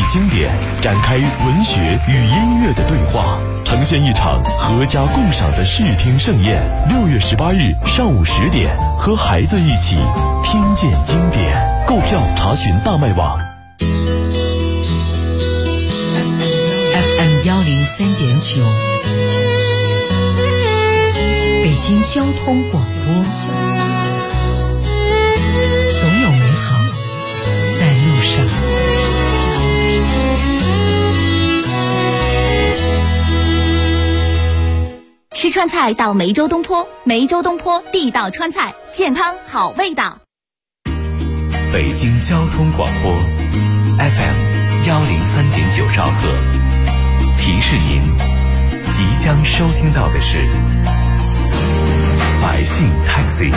经典，展开文学与音乐的对话，呈现一场合家共赏的视听盛宴。6月18日上午10点，和孩子一起听见经典。购票查询大麦网。 FM 103.9，北京交通广播。总有美好在路上。 吃川菜到梅州东坡，梅州东坡地道川菜，健康好味道。 北京交通广播 FM 103.9兆赫，提示您即将收听到的是百姓 Taxi。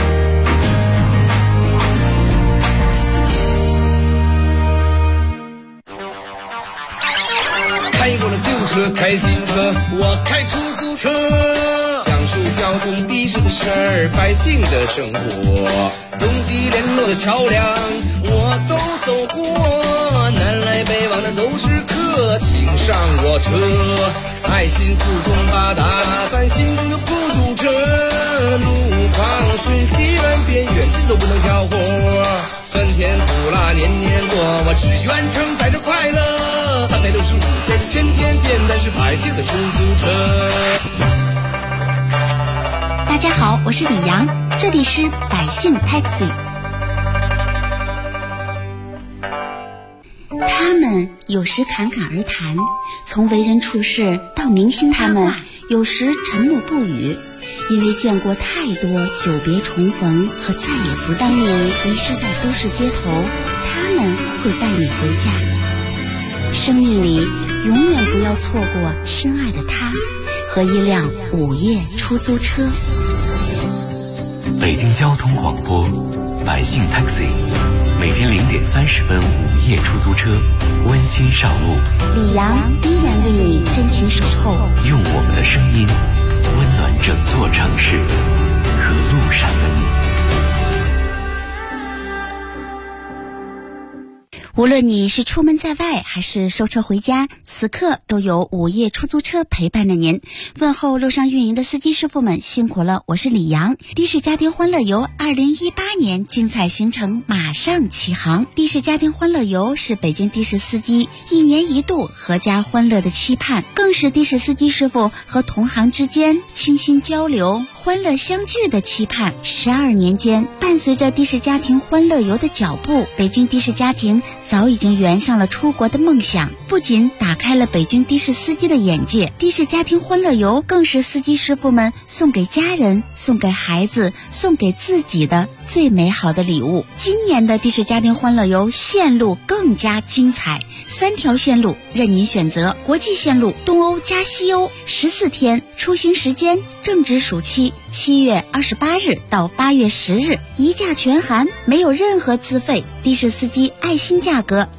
开过了旧车，开新车，我开出租车，讲述交通的士的事儿，百姓的生活，东西联络的桥梁我都走过，南来北往的都是客，请上我车，爱心四通八达，咱心中有孤独者，路旁瞬息万变，远近都不能挑活，酸甜苦辣年年过，我只愿承载着快乐，365天天天见，咱是百姓的出租车。 大家好，我是李阳，这里是百姓 Taxi。 他们有时侃侃而谈，从为人处事到明星他们有时沉默不语，因为见过太多久别重逢和再也不当你迷失在都市街头，他们会带你回家。生命里永远不要错过深爱的他和一辆午夜出租车。 北京交通广播百姓 Taxi， 每天0点30分午夜出租车，温馨上路。 李阳依然为你真情守候， 用我们的声音温暖整座城市和路上的你。 无论你是出门在外还是收车回家，此刻都有午夜出租车陪伴着您。问候路上运营的司机师傅们辛苦了，我是李阳。的士家庭欢乐游2018年精彩行程马上启航。的士家庭欢乐游是北京的士司机一年一度阖家欢乐的期盼，更是的士司机师傅和同行之间倾心交流欢乐相聚的期盼。12年间，伴随着的士家庭欢乐游的脚步，北京的士家庭早已经圆上了出国的梦想，不仅打开了北京的士司机的眼界，的士家庭欢乐游更是司机师傅们送给家人、送给孩子、送给自己的最美好的礼物。今年的的士家庭欢乐游线路更加精彩，3条线路任您选择。国际线路东欧加西欧，14天，出行时间正值暑期，7月28日到8月10日，一价全含，没有任何资费，的士司机爱心价格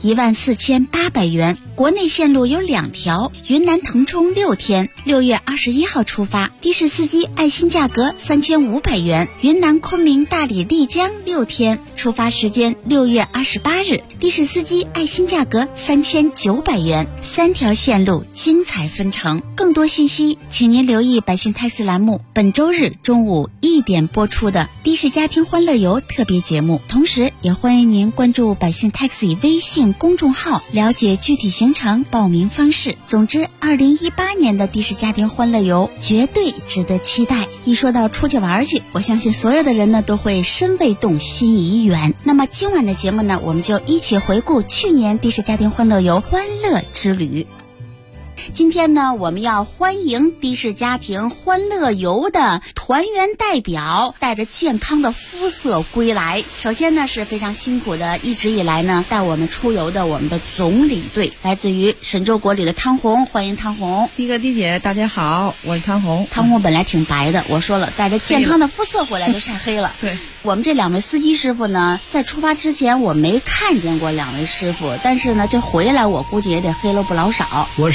14800元。国内线路有2条，云南腾冲6天，6月21号出发，的士司机爱心价格3500元。云南昆明大理丽江6天，出发时间6月28日，的士司机爱心价格3900元。3条线路精彩纷呈，更多信息请您留意百姓 Taxi 栏目本周日中午1点播出的的士家庭欢乐游特别节目，同时也欢迎您关注百姓 Taxi 微信公众号，了解具体行程报名方式。总之2018年的的士家庭欢乐游绝对值得期待。一说到出去玩去，我相信所有的人呢都会身未动心已远。那么今晚的节目呢，我们就一起回顾去年的士家庭欢乐游欢乐之旅。今天呢，我们要欢迎的士家庭欢乐游的团员代表带着健康的肤色归来。首先呢，是非常辛苦的，一直以来呢带我们出游的我们的总领队，来自于沈州国旅的汤红，欢迎汤红。 的哥的姐大家好，我是汤红。 汤红本来挺白的，我说了，带着健康的肤色回来就晒黑了。 对， 我们这2位司机师傅呢，在出发之前我没看见过2位师傅，但是呢这回来我估计也得黑了不老少。 我是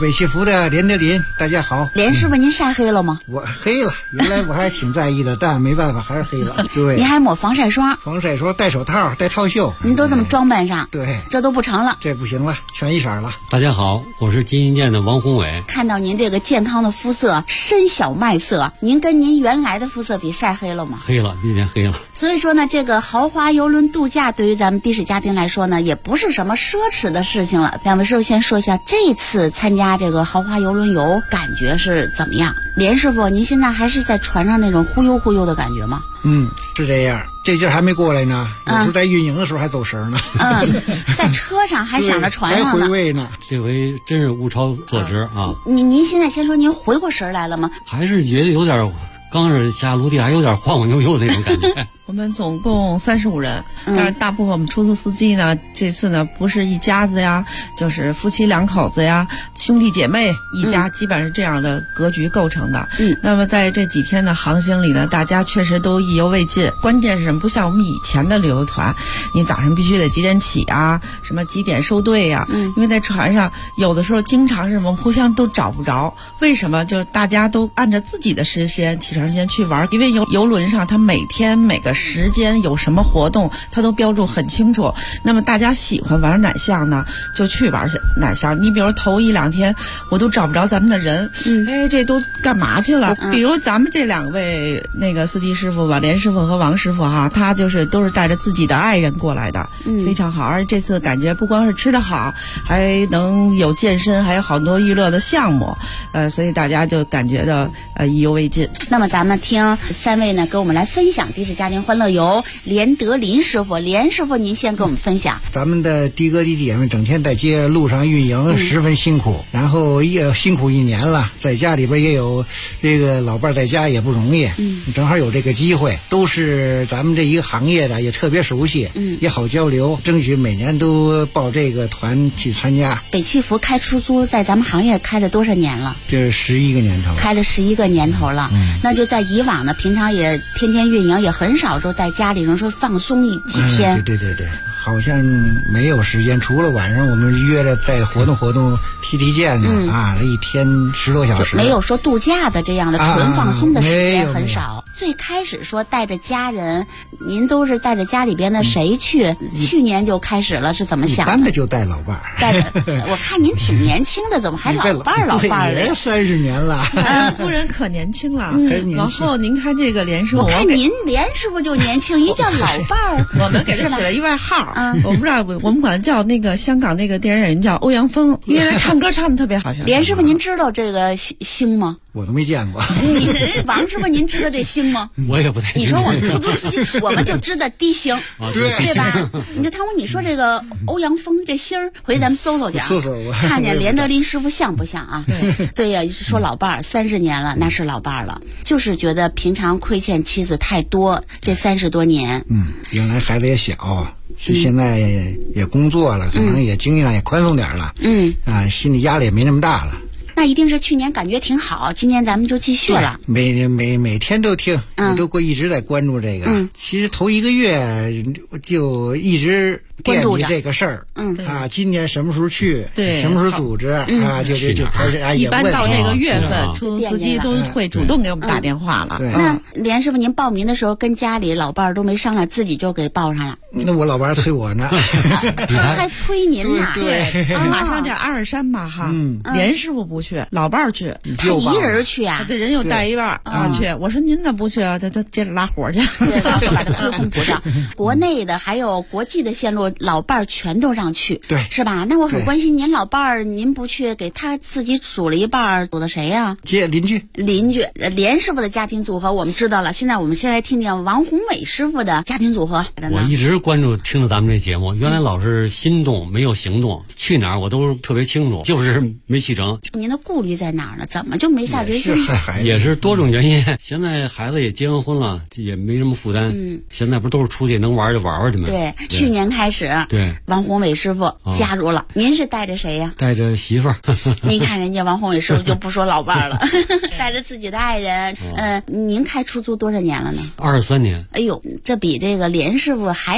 北汽福的连德林，大家好。 连师傅，您晒黑了吗？ 我黑了，原来我还挺在意的，但没办法，还是黑了。对， 您还抹防晒霜？ 防晒霜，戴手套，戴套袖。 您都这么装扮上， 对， 这都不成了， 这不行了，全一色了。 大家好，我是金银店的王宏伟。 看到您这个健康的肤色，深小麦色，您跟您原来的肤色比晒黑了吗？ 黑了，比以前黑了。 所以说呢，这个豪华邮轮度假对于咱们的士家庭来说呢，也不是什么奢侈的事情了。两位师傅先说一下这次参加这个豪华邮轮游感觉是怎么样？连师傅，您现在还是在船上那种忽悠忽悠的感觉吗？ 是这样，这劲儿还没过来呢，有时候在运营的时候还走神呢。 在车上还想着船上呢， 还回味呢。 这回真是物超所值啊！ 您现在先说，您回过神来了吗？ 还是觉得有点，刚是下陆地还有点晃晃悠悠的那种感觉。 我们总共35人，但是大部分我们出租司机呢，这次呢不是一家子呀，就是夫妻两口子呀，兄弟姐妹一家，基本上是这样的格局构成的。那么在这几天的航行里呢，大家确实都意犹未尽。关键是什么？不像我们以前的旅游团，你早上必须得几点起啊，什么几点收队呀？因为在船上有的时候经常是我们互相都找不着，为什么？就是大家都按照自己的时间起床时间去玩，因为游轮上它每天每个时间有什么活动，它都标注很清楚。那么大家喜欢玩哪项呢，就去玩哪项。你比如头一两天我都找不着咱们的人，这都干嘛去了？比如咱们这两位那个司机师傅吧，连师傅和王师傅哈，他就是都是带着自己的爱人过来的，非常好。而这次感觉不光是吃得好，还能有健身，还有好多娱乐的项目，所以大家就感觉到意犹未尽。 那么咱们听三位呢，给我们来分享的士家庭欢乐游。连德林师傅，连师傅您先给我们分享。 咱们的的哥的姐们整天在街路上运营，十分辛苦，然后也辛苦一年了，在家里边也有这个老伴在家也不容易，正好有这个机会，都是咱们这一个行业的，也特别熟悉，也好交流，争取每年都报这个团去参加。 北汽福开出租在咱们行业开了多少年了？ 这11个年头了， 开了11个年头了。那就在以往呢，平常也天天运营，也很少说在家里人说放松几天。 对，好像没有时间，除了晚上我们约着在活动踢毽子啊，一天10多小时， 没有说度假的这样的纯放松的时间很少。最开始说带着家人，您都是带着家里边的谁去？去年就开始了，是怎么想的？ 一般的就带老伴儿， 带着。我看您挺年轻的，怎么还老伴儿的？ 也30年了。 夫人可年轻了。往后您看这个连师傅， 我看您连师傅就年轻，一叫老伴儿， 我们给他起了一外号。我不知道，我们管他叫那个香港那个电影演员叫欧阳锋，因为他唱歌唱的特别好。 连师傅，您知道这个星吗？ 我都没见过。 王师傅，您知道这星吗？ 我也不太。 你说我们出租司机，我们就知道低星，对吧？你看汤姆，你说这个欧阳锋这星儿，回去咱们搜搜去啊，看见连德林师傅像不像啊？对呀，说老伴儿30年了，那是老伴儿了，就是觉得平常亏欠妻子太多，这30多年。 原来孩子也小。现在也工作了，可能也经济上也宽松点了，心理压力也没那么大了。 那一定是去年感觉挺好，今年咱们就继续了。 每天都听，一直在关注这个。其实头1个月就一直惦记这个事儿。今年什么时候去？对，什么时候组织？就开始一般到这个月份，出租司机都会主动给我们打电话了。 那连师傅，您报名的时候跟家里老伴儿都没商量，自己就给报上了？ 那我老伴儿催我呢， 他还催您呢。 对，马上这阿尔山吧哈，连师傅不去，老伴儿去， 他一人去啊？ 这人又带一半去。我说您怎么不去啊？他接着拉活去， 把他归空不上。国内的还有国际的线路，老伴儿全都让去， 对， 是吧？那我很关心您老伴儿，您不去，给他自己数了一半，数的谁呀？ 接邻居， 连师傅的家庭组合我们知道了。现在我们先来听听王宏伟师傅的家庭组合。 我一直关注听着咱们这节目，原来老是心动没有行动，去哪儿我都特别清楚，就是没去成。 您的顾虑在哪儿呢？怎么就没下决心？ 也是多种原因。现在孩子也结完婚了，也没什么负担。现在不都是出去能玩就玩去吗？ 对，去年开始，对，王宏伟师傅加入了。您是带着谁呀？ 带着媳妇儿。 您看人家王宏伟师傅就不说老伴儿了，带着自己的爱人。您开出租多少年了呢？ 23年。 哎呦，这比这个连师傅还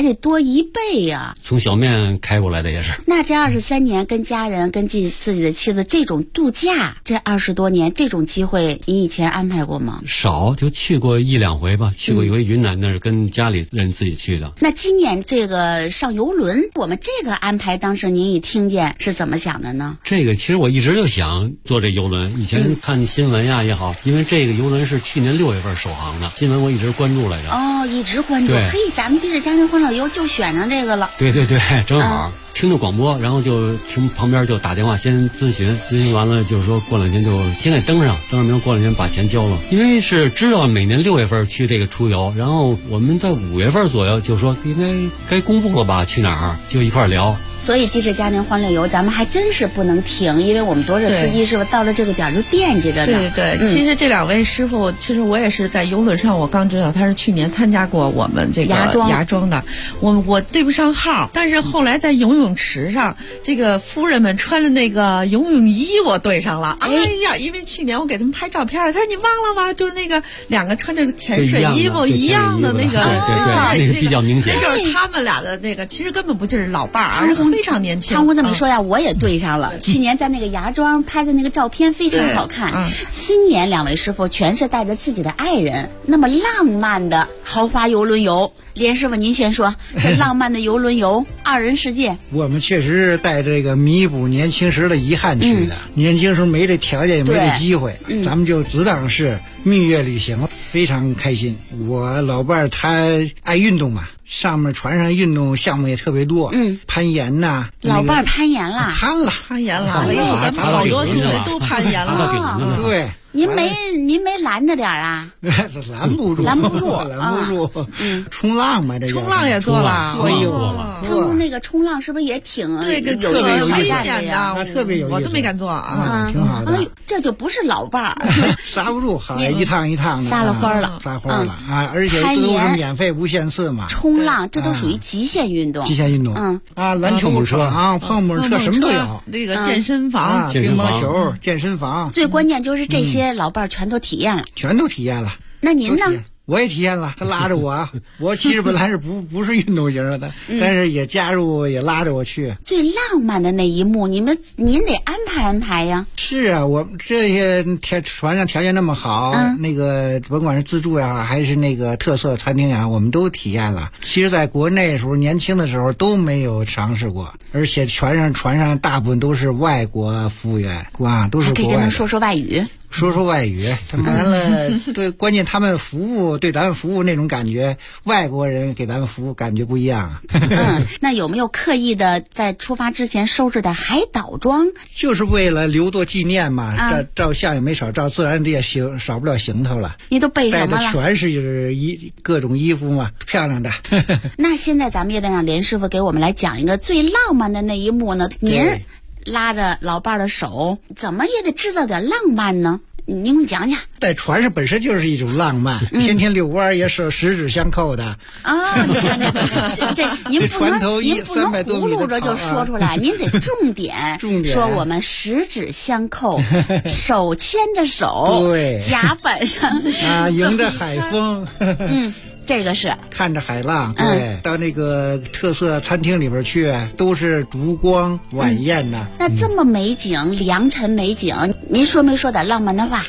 得多1倍呀。 从小面开过来的也是。 那这23年跟家人、跟自己的妻子这种度假，这20多年这种机会，你以前安排过吗？ 少，就去过1、2回吧。去过一回云南，那是跟家里人自己去的。 那今年这个上游轮，我们这个安排，当时您一听见是怎么想的呢？ 这个其实我一直就想坐这游轮，以前看新闻呀也好，因为这个游轮是去年6月份首航的，新闻我一直关注来着。 哦，一直关注。嘿，咱们地质家庭欢乐游就选上这个了。 对对对，正好。听着广播，然后就听旁边就打电话先咨询完了，就是说过2天就现在登上名，过2天把钱交了。因为是知道每年6月份去这个出游，然后我们在5月份左右就说应该公布了吧，去哪儿就一块聊。 所以地质家庭欢乐游咱们还真是不能停，因为我们多少司机是不是到了这个点就惦记着呢？ 对，其实这2位师傅，其实我也是在游轮上，我刚知道他是去年参加过我们这个芽庄的，我对不上号，但是后来在游泳池上，这个夫人们穿着那个游泳衣我对上了。哎呀，因为去年我给他们拍照片，他说你忘了吗？就是那个2个穿着潜水衣服一样的那个， 对，那个比较明显， 那就是他们俩的那个，其实根本不就是老伴儿，而是非常年轻。 汤屋这么说呀，我也对上了。去年在那个芽庄拍的那个照片非常好看。今年2位师傅全是带着自己的爱人，那么浪漫的豪华游轮游。连师傅您先说，这浪漫的游轮游2人世界。 我们确实是带这个弥补年轻时的遗憾去的。年轻时候没这条件也没这机会，咱们就只当是蜜月旅行，非常开心。我老伴儿他爱运动嘛，上面船上运动项目也特别多，攀岩呐。 老伴儿攀岩啦？ 攀岩了。哎呦，咱们好多兄弟都攀岩了。 对。 您没拦着点啊？ 拦不住。冲浪嘛，这个冲浪也做了。 哎呦， 他们那个冲浪是不是也挺特别有危险的？ 特别有意思， 我都没敢做啊， 挺好的。 哎呦，这就不是老伴儿， 刹不住，好一趟的撒了欢了啊！而且都是免费无限次嘛。 冲浪这都属于极限运动。 篮球场、碰碰车什么都有。 那个健身房、 乒乓球、健身房。 最关键就是这些老伴儿全都体验了。那您呢？ 我也体验了，他拉着我，我其实本来是不是运动型的，但是也加入也拉着我去。 最浪漫的那一幕，您得安排呀。 是啊，我这些船上条件那么好，那个甭管是自助呀，还是那个特色餐厅呀，我们都体验了。其实在国内的时候，年轻的时候都没有尝试过，而且船上大部分都是外国服务员啊，都是国外的。还可以跟他说说外语。 说外语，他们完了，对，关键他们对咱们服务那种感觉，外国人给咱们服务感觉不一样啊。 那有没有刻意的在出发之前收拾点海岛装？ 就是为了留作纪念嘛，照相也没少照，自然也少不了行头了。 你都备什么了？ 带的全是各种衣服嘛，漂亮的。 那现在咱们也得让连师傅给我们来讲一个最浪漫的那一幕呢。您拉着老伴儿的手，怎么也得制造点浪漫呢？您给我讲讲。 在船上本身就是一种浪漫，天天遛弯也是十指相扣的啊！你看这您不能葫芦着就说出来，您得重点说我们十指相扣，手牵着手， 对， 甲板上啊，迎着海风， 这个是看着海浪，对，到那个特色餐厅里边去，都是烛光晚宴的。 那这么美景，良辰美景，您说没说点浪漫的话？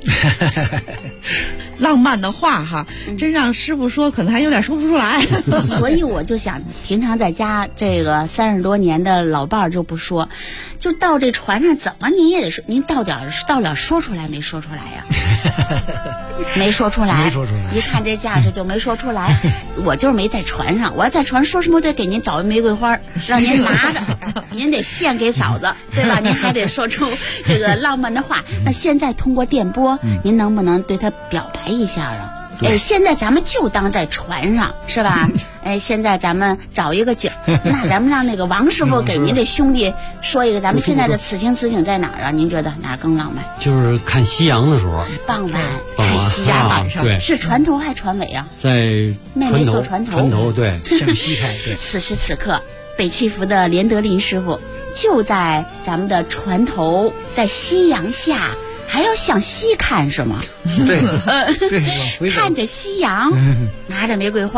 浪漫的话哈，真让师傅说，可能还有点说不出来。 所以我就想，平常在家这个30多年的老伴儿就不说，就到这船上，怎么您也得说，您到了说出来没说出来呀？没说出来，一看这架势就没说出来。我就是没在船上，我要在船上说什么得给您找一玫瑰花，让您拿着，您得献给嫂子，对吧？您还得说出这个浪漫的话。那现在通过电波，您能不能对他表白一下啊？现在咱们就当在船上，是吧？现在咱们找一个景，那咱们让那个王师傅给您这兄弟说一个，咱们现在的此情在哪儿啊？您觉得哪儿更浪漫？ 就是看夕阳的时候， 傍晚看夕阳， 对， 是船头还船尾啊？ 在妹妹坐船头，对， 向西开。对， 此时此刻，北七福的连德林师傅就在咱们的船头，在夕阳下。还要向西看是吗？ 对， 看着夕阳，拿着玫瑰花，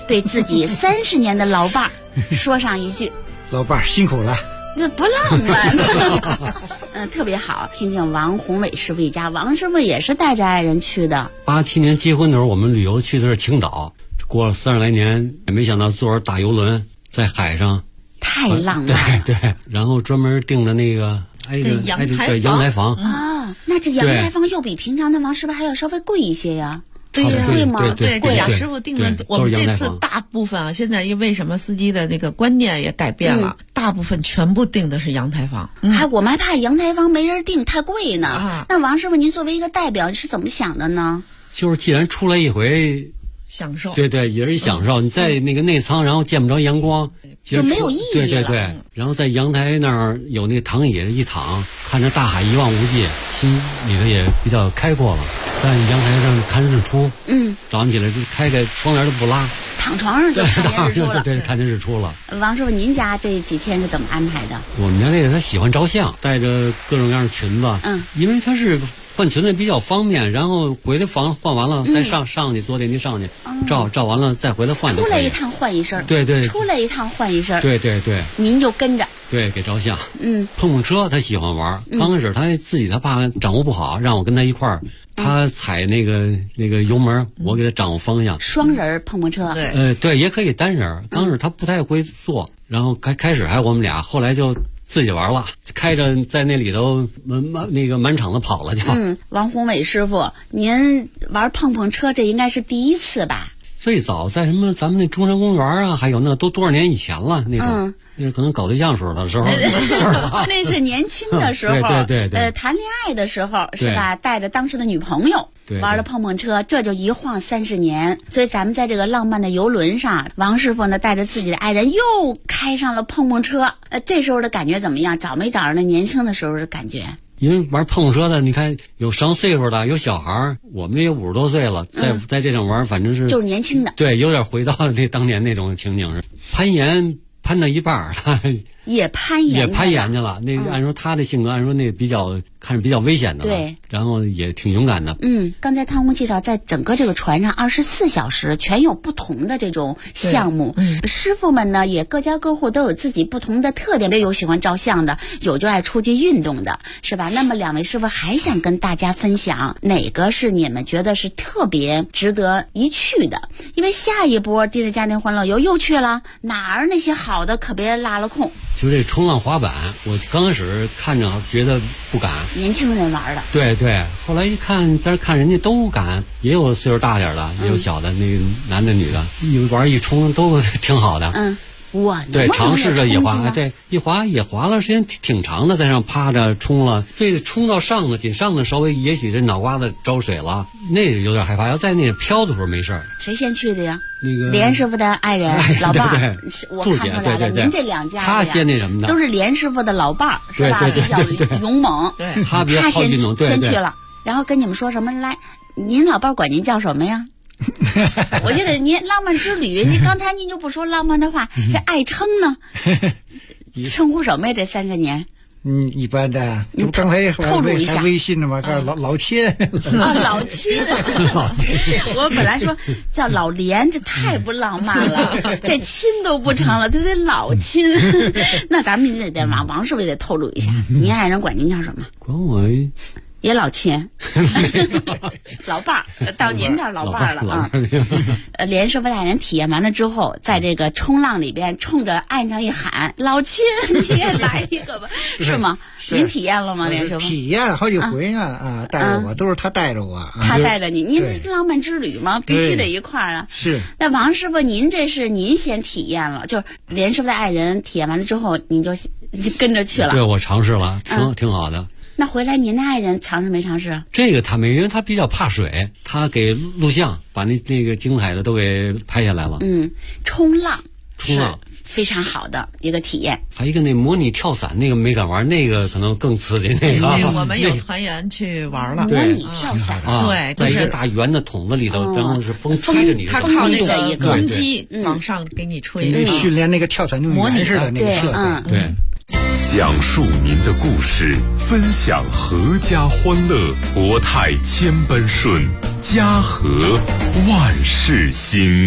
对自己30年的老伴儿说上一句：“ 老伴儿辛苦了。” 这不浪漫。特别好，听听王宏伟师傅一家。王师傅也是带着爱人去的。 87年结婚的时候，我们旅游去的是青岛，过了30来年，也没想到坐着大游轮在海上， 太浪漫了。 对，然后专门订的那个阳台房啊，那这阳台房又比平常的房是不是还要稍微贵一些呀？ 对呀， 贵吗？ 对，俩师傅定的。我们这次大部分啊，现在因为什么司机的那个观念也改变了，大部分全部定的是阳台房。 我们还怕阳台房没人订太贵呢。那王师傅，您作为一个代表是怎么想的呢？ 就是既然出来一回， 享受。 对，也是享受。你在那个内舱，然后见不着阳光， 就没有意义了。 对，然后在阳台那儿有那个躺椅一躺，看着大海一望无际，心里头也比较开阔了。在阳台上看日出，早上起来就开窗帘都不拉， 躺床上就看见日出了。 对，看见日出了。 王师傅，您家这几天是怎么安排的？ 我们家这个他喜欢照相，带着各种各样的裙子，因为他是换裙子比较方便，然后回来换完了再上去坐电梯上去，照完了再回来换。 出来一趟换一身， 对， 出来一趟换一身， 对， 您就跟着。 对，给照相。碰车他喜欢玩，刚开始他怕掌握不好，让我跟他一块儿。他踩那个油门，我给他掌握方向。 双人碰车， 对，也可以单人。刚开始他不太会坐，然后开始还我们俩，后来就自己玩了，开着在那里头满场子跑了就。 王宏伟师傅，您玩碰车这应该是第一次吧？ 最早在什么咱们那中山公园啊，还有那都多少年以前了那种。那是可能搞对象的时候那是年轻的时候， 对， 谈恋爱的时候是吧？带着当时的女朋友玩了碰车，这就一晃30年。所以咱们在这个浪漫的游轮上，王师傅呢带着自己的爱人又开上了碰车。这时候的感觉怎么样？找没找着那年轻的时候的感觉？ 因为玩碰车的，你看有上岁数的，有小孩儿，我们也50多岁了，在这种玩，反正是就是年轻的， 对，有点回到那当年那种情景是攀岩。攀到一半，他也攀岩去了。那按说他的性格，按说那看着比较危险的， 对， 然后也挺勇敢的。 刚才汤公介绍，在整个这个船上24小时全有不同的这种项目。师傅们呢也各家各户都有自己不同的特点，有喜欢照相的，有就爱出去运动的，是吧？那么2位师傅还想跟大家分享哪个是你们觉得是特别值得一去的？因为下一波地质家庭欢乐游又去了，哪儿那些好的可别拉了空。 就这冲浪滑板，我刚开始看着觉得不敢， 年轻人玩的。 对，后来一看，在这看人家都敢，也有岁数大点的，也有小的，那个男的女的，一玩一冲都挺好的。对，尝试着也滑，对，一滑也滑了时间挺长的，在上趴着冲了，非得冲到上头，顶上头稍微也许这脑瓜子着水了，那有点害怕。要在那飘的时候没事儿。 谁先去的呀？ 那个连师傅的爱人老伴儿，我看出来了， 对， 您这2家他先那什么的， 都是连师傅的老伴儿，是吧？比较勇猛， 对，他比较好运动， 先去了，然后跟你们说什么来？您老伴儿管您叫什么呀？我觉得您浪漫之旅，刚才您就不说浪漫的话，这爱称呢？称呼什么呀？这30年？ 一般的。刚才透露一下， 微信的嘛，告诉老亲。 老亲。我本来说叫老连，这太不浪漫了，这亲都不成了，这得老亲。那咱们也得王师傅也得透露一下，您爱人管您叫什么？ 管我。 也老亲，老伴儿到您这儿老伴儿了啊！连师傅大人体验完了之后，在这个冲浪里边冲着岸上一喊：“老亲，你也来一个吧，是吗？”您体验了吗，连师傅？ 体验好几回呢带着我，都是他带着我， 他带着你，您浪漫之旅嘛，必须得一块儿啊。 是。 那王师傅，您这是您先体验了，就是连师傅的爱人体验完了之后，您就跟着去了。 对，我尝试了，挺好的。 那回来您的爱人尝试没尝试？ 这个他没，因为他比较怕水，他给录像，把那个精彩的都给拍下来了。 冲浪非常好的一个体验。 还有一个那模拟跳伞，那个没敢玩，那个可能更刺激。那个我们有团员去玩了。 模拟跳伞， 对， 在一个大圆的桶子里头，然后是风吹着你， 他靠那个风机往上给你吹， 训练那个跳伞用模拟似的那个设备。 对。 讲述您的故事，分享阖家欢乐，国泰千般顺，家和万事兴。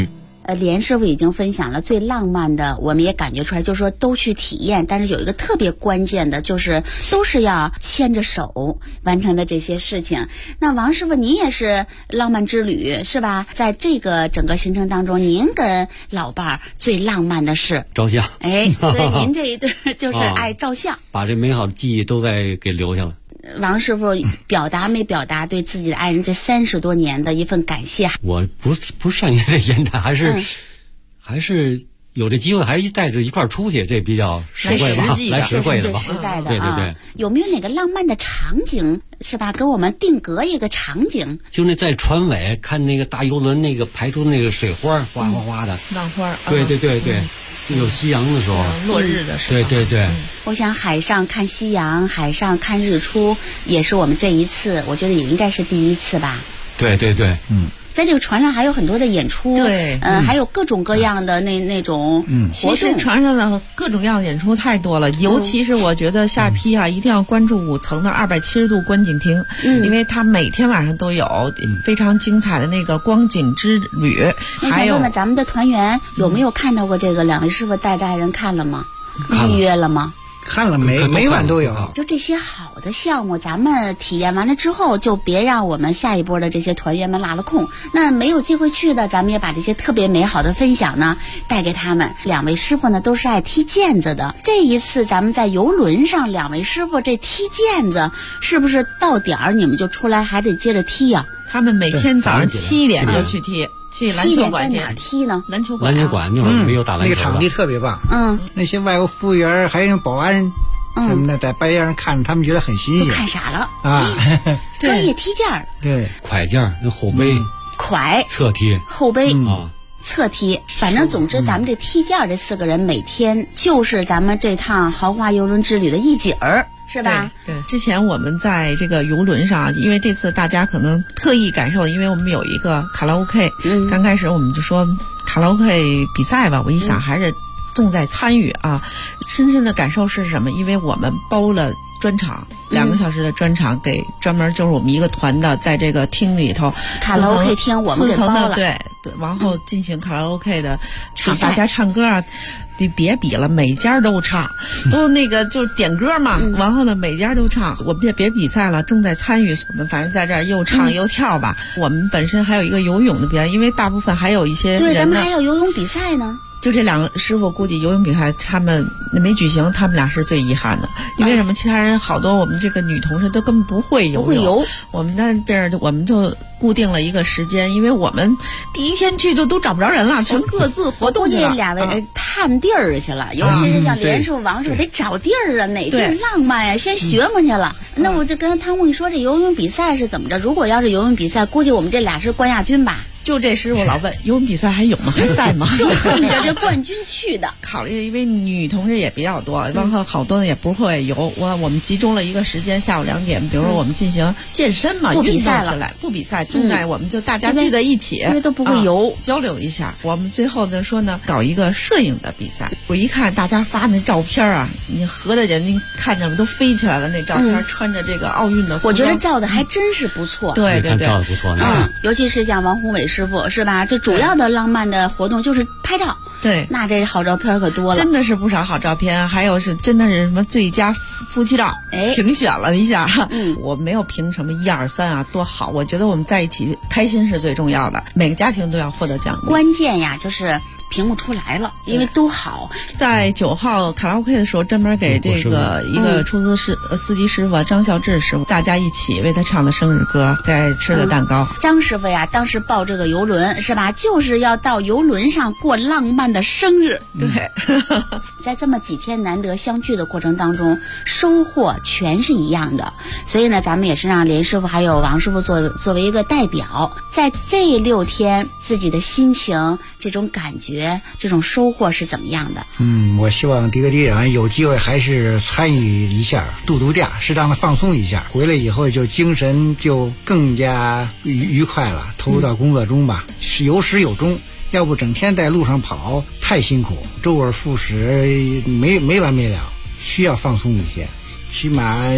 连师傅已经分享了最浪漫的，我们也感觉出来，就是说都去体验，但是有一个特别关键的，就是都是要牵着手完成的这些事情。那王师傅，您也是浪漫之旅是吧？在这个整个行程当中，您跟老伴儿最浪漫的是照相。 所以您这一对就是爱照相， 把这美好的记忆都在给留下了。 王师傅表达没表达对自己的爱人这30多年的一份感谢？ 我不善于这言谈，还是有这机会，还是带着一块儿出去，这比较实惠吧，来实惠的吧， 最实在的啊。对， 有没有哪个浪漫的场景是吧？给我们定格一个场景。 就那在船尾看那个大游轮那个排出那个水花，哗哗哗的浪花。 对，有夕阳的时候， 落日的时候。 对。 我想海上看夕阳，海上看日出，也是我们这一次，我觉得也应该是第一次吧。 对， 在这个船上还有很多的演出， 对， 还有各种各样的那种活动。 其实船上的各种各样的演出太多了，尤其是我觉得下批一定要关注5层的270度观景亭，因为它每天晚上都有非常精彩的那个光景之旅。还有， 问问咱们的团员有没有看到过这个？两位师傅带着爱人看了吗？预约了吗？ 看了每晚都有。 就这些好的项目，咱们体验完了之后，就别让我们下一波的这些团员们落了空。那没有机会去的，咱们也把这些特别美好的分享呢带给他们。两位师傅呢都是爱踢毽子的，这一次咱们在游轮上，两位师傅这踢毽子是不是到点儿你们就出来还得接着踢呀？ 他们每天早上7点就去踢。去篮球馆在哪儿踢呢？ 篮球馆那会儿没有打篮球， 那个场地特别棒。那些外国服务员还有保安什么的，在半夜上看，他们觉得很新鲜。 看傻了啊！ 专业踢毽儿， 对， 快毽儿，那后背， 快侧踢， 后背啊。侧踢，反正总之咱们这踢毽这4个人每天就是咱们这趟豪华游轮之旅的一景儿，是吧？ 对，之前我们在这个游轮上，因为这次大家可能特意感受，因为我们有一个卡拉 OK，刚开始我们就说卡拉 OK 比赛吧，我一想还是重在参与啊，深深的感受是什么？因为我们包了专场2个小时的专场，给专门就是我们一个团的，在这个厅里头卡拉 OK 厅我们给包了， 对，然后进行卡拉 OK 的唱，大家唱歌啊，别比了，每家都唱，都那个就点歌嘛，然后呢每家都唱，我们别比赛了，重在参与，我们反正在这儿又唱又跳吧。我们本身还有一个游泳的比赛，因为大部分还有一些人呢， 对，咱们还有游泳比赛呢。 就这2个师傅，估计游泳比赛他们没举行，他们俩是最遗憾的。因为什么？其他人好多我们这个女同事都根本不会游泳。我们在这儿，我们就固定了一个时间，因为我们第一天去都找不着人了，全各自活动去了。 估计2位探地儿去了，尤其是像连师傅、王师傅得找地儿啊，哪地儿浪漫呀，先学摸去了。那我就跟汤姆说，这游泳比赛是怎么着？如果要是游泳比赛，估计我们这俩是冠亚军吧。 就这师傅老问游泳比赛还有吗？还赛吗？ 就奔着这冠军去的。 考虑因为女同志也比较多，然后好多人也不会游。我们集中了一个时间，下午2点，比如说我们进行健身嘛， 不比赛运动起来，不比赛，重在我们就大家聚在一起， 因为都不会游， 交流一下。我们最后呢说呢，搞一个摄影的比赛。我一看大家发那照片啊，你合着眼睛看着都飞起来了，那照片穿着这个奥运的服装， 我觉得照的还真是不错。 对， 照的不错。 尤其是像王宏伟师傅是吧？这主要的浪漫的活动就是拍照。 对， 那这好照片可多了， 真的是不少好照片。还有是真的是什么最佳夫妻照，评选了一下。我没有评什么1、2、3啊，多好。我觉得我们在一起开心是最重要的，每个家庭都要获得奖励。 关键呀，就是屏幕出来了，因为都好。 在9号卡拉 OK 的时候，专门给这个一个出租司机师傅张孝志师傅，大家一起为他唱的生日歌，该吃的蛋糕。 张师傅呀，当时报这个游轮是吧，就是要到游轮上过浪漫的生日。 对， 在这么几天难得相聚的过程当中，收获全是一样的。所以呢，咱们也是让连师傅还有王师傅作为一个代表，在这6天自己的心情、这种感觉、这种收获是怎么样的？ 我希望迪哥迪演有机会还是参与一下，度假，适当的放松一下，回来以后就精神就更加愉快了，投入到工作中吧，是有始有终。要不整天在路上跑太辛苦，周而复始没完没了，需要放松一些，起码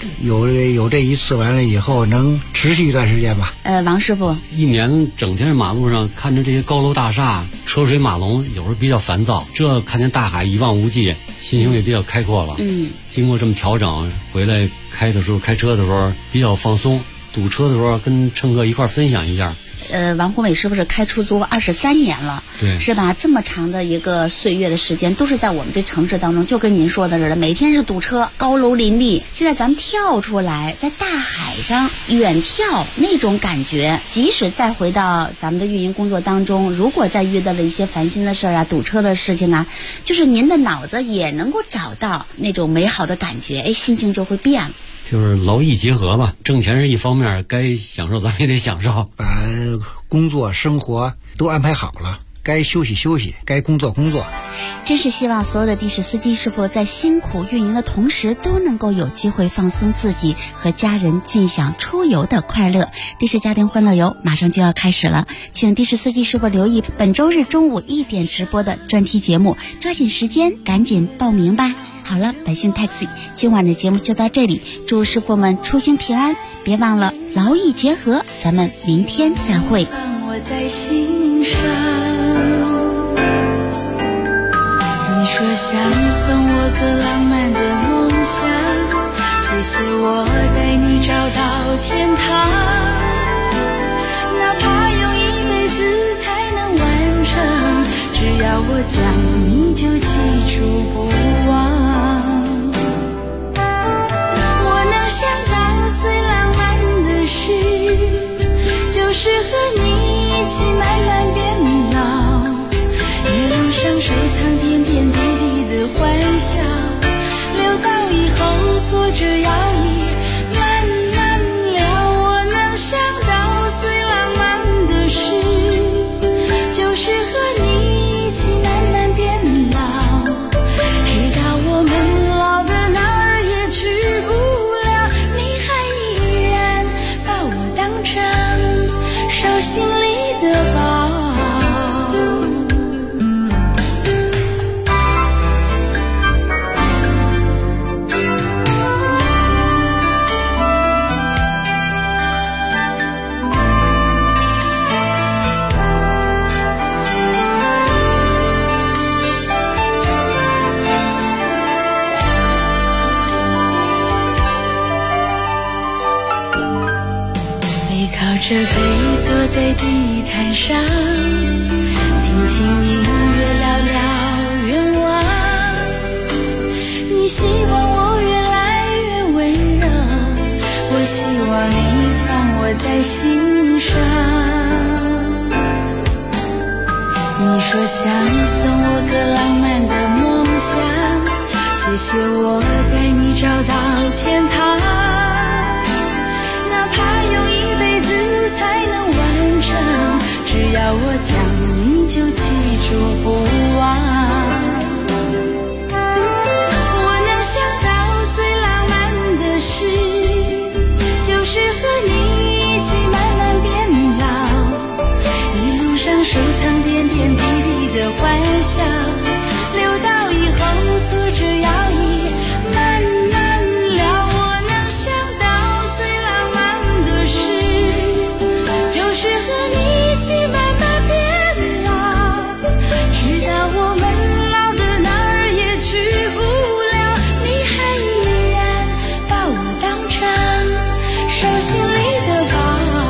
有这一次完了以后，能持续一段时间吧？ 王师傅， 一年整天马路上看着这些高楼大厦、车水马龙，有时候比较烦躁。这看见大海一望无际，心情也比较开阔了。经过这么调整，回来开车的时候比较放松，堵车的时候跟乘客一块分享一下。 王宏伟师傅是开出租23年了， 对， 是吧？这么长的一个岁月的时间，都是在我们这城市当中，就跟您说的似的，每天是堵车，高楼林立。现在咱们跳出来，在大海上远眺那种感觉，即使再回到咱们的运营工作当中，如果再遇到了一些烦心的事儿啊、堵车的事情啊，就是您的脑子也能够找到那种美好的感觉，心情就会变了。 就是劳逸结合吧，挣钱是一方面，该享受咱们也得享受， 把工作生活都安排好了，该休息休息，该工作工作。 真是希望所有的的士司机师傅在辛苦运营的同时，都能够有机会放松自己，和家人尽享出游的快乐。的士家庭欢乐游马上就要开始了，请的士司机师傅留意本周日中午1点直播的专题节目，抓紧时间赶紧报名吧。好了，百姓 taxi 今晚的节目就到这里，祝师傅们出行平安，别忘了劳逸结合，咱们明天再会。 我在心上，你说想送我个浪漫的梦想，谢谢我带你找到天堂，哪怕用一辈子才能完成，只要我讲你就记住不忘。我能想到最浪漫的事，就是和你一起慢慢变老，一路上收藏点点滴滴的欢笑，留到以后坐着摇椅慢慢聊。我能想到最浪漫的事，就是和你一起慢慢变老，直到我们老的哪儿也去不了，你还依然把我当成手心里的宝。靠着背坐在地毯上，听听音乐，聊聊愿望。你希望我越来越温柔，我希望你放我在心上。你说想送我个浪漫的梦想，谢谢我带你找到天堂，哪怕用一辈子才能完成，只要我讲你就记住不忘。我能想到最浪漫的事，就是和你一起慢慢变老，一路上收藏点点滴滴的欢笑，留到以后坐着摇椅慢慢聊。我能想到最浪漫的事，就是和你一起慢慢变老，直到我们老的哪儿也去不了，你还依然把我当成手心里的宝。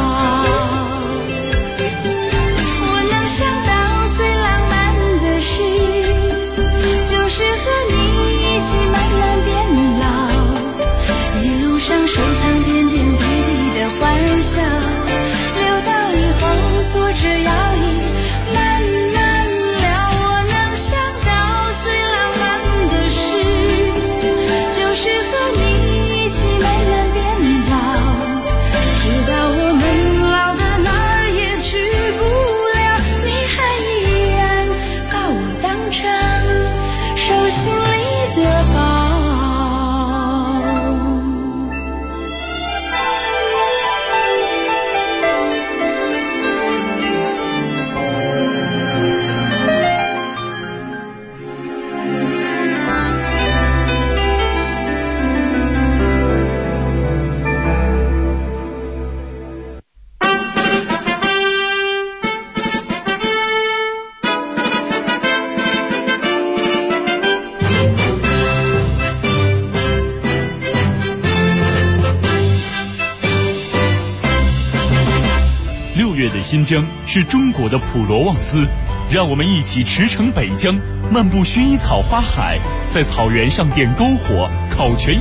我能想到最浪漫的事，就是和你一起慢慢变老，一路上收藏点点滴滴的欢笑，留到以后坐着摇椅慢慢聊。我能想到最浪漫的事，就是和你一起慢慢变老，直到我们老的哪儿也去不了，你还依然把我当成手心里的宝。 的新疆，是中国的普罗旺斯。让我们一起驰骋北疆，漫步薰衣草花海，在草原上点篝火，烤全羊。